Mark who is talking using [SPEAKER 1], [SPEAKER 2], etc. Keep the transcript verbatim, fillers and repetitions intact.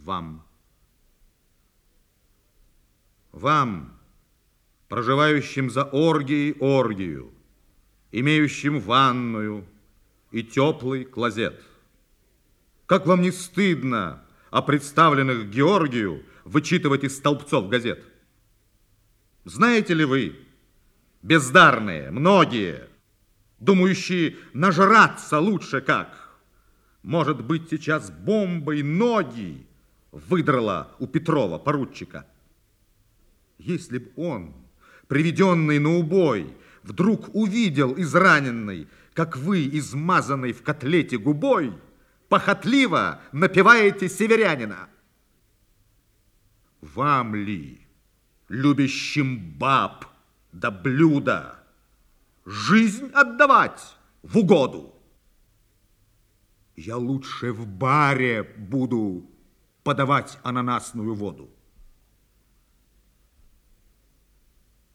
[SPEAKER 1] вам. Вам, проживающим за оргией оргию, имеющим ванную и теплый клозет. Как вам не стыдно о представленных Георгию вычитывать из столбцов газет? Знаете ли вы, бездарные, многие, думающие нажраться лучше как, может быть, сейчас бомбой ноги выдрала у Петрова, поручика? Если б он, приведенный на убой, вдруг увидел израненный, как вы, измазанный в котлете губой, похотливо напеваете северянина. Вам ли, любящим баб да блюда, жизнь отдавать в угоду? Я лучше в баре буду подавать ананасную воду.